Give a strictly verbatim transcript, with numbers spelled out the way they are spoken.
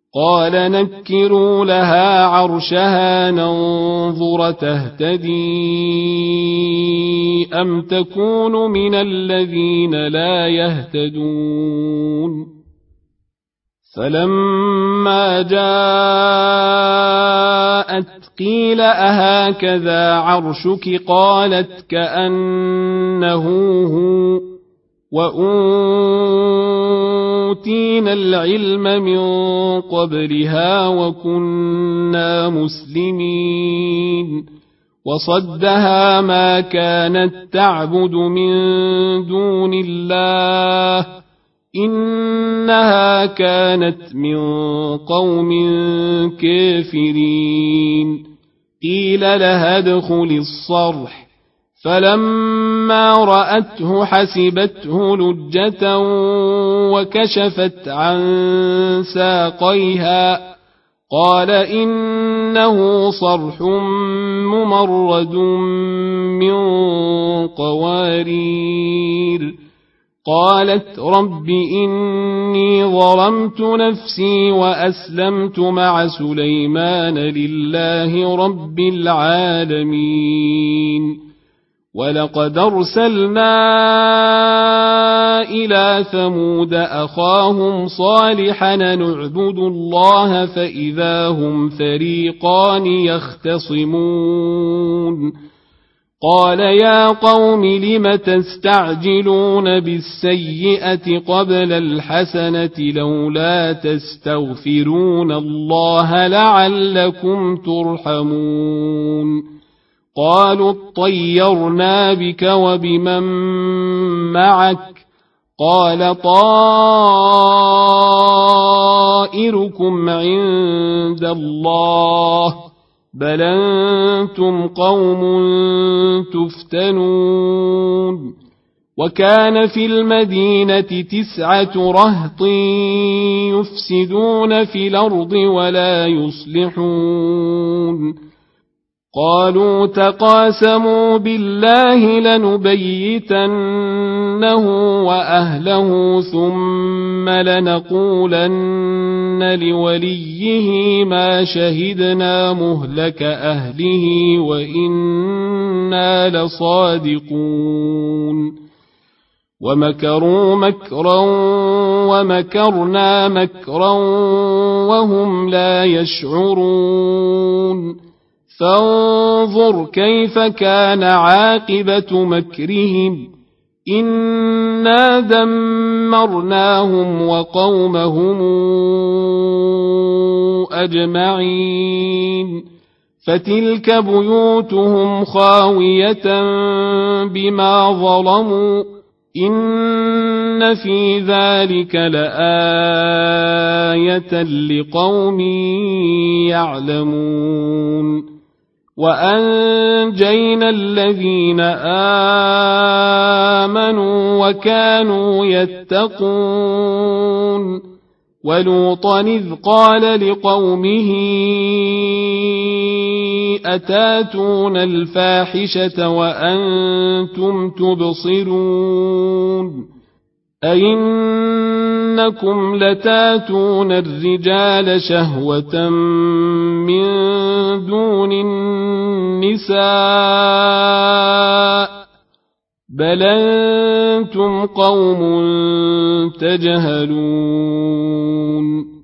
قال نكروا لها عرشها ننظر تهتدي أم تكون من الذين لا يهتدون فلما جاءت قيل أهكذا عرشك قالت كأنه هو وأوتينا العلم من قبلها وكنا مسلمين وصدها ما كانت تعبد من دون الله إنها كانت من قوم كافرين قيل لها ادخل الصرح فلما رأته حسبته لجة وكشفت عن ساقيها قال إنه صرح ممرد من قوارير قالت رب إني ظلمت نفسي وأسلمت مع سليمان لله رب العالمين ولقد أرسلنا إلى ثمود أخاهم صالحا نعبد الله فإذا هم فريقان يختصمون قال يا قوم لم تستعجلون بالسيئة قبل الحسنة لولا تستغفرون الله لعلكم ترحمون قالوا اطيرنا بك وبمن معك قال طائركم عند الله بل أنتم قوم تفتنون وكان في المدينة تسعة رهط يفسدون في الأرض ولا يصلحون قالوا تقاسموا بالله لنبيتنه وأهله ثم لنقولن لوليه ما شهدنا مهلك أهله وإنا لصادقون ومكروا مكرا ومكرنا مكرا وهم لا يشعرون فانظر كيف كان عاقبة مكرهم إنا دمرناهم وقومهم أجمعين فتلك بيوتهم خاوية بما ظلموا إن في ذلك لآية لقوم يعلمون وأنجينا الذين آمنوا وكانوا يتقون ولوطا إذ قال لقومه أتاتون الفاحشة وأنتم تبصرون أئنكم لتاتون الرجال شهوة من دون النساء بل أنتم قوم تجهلون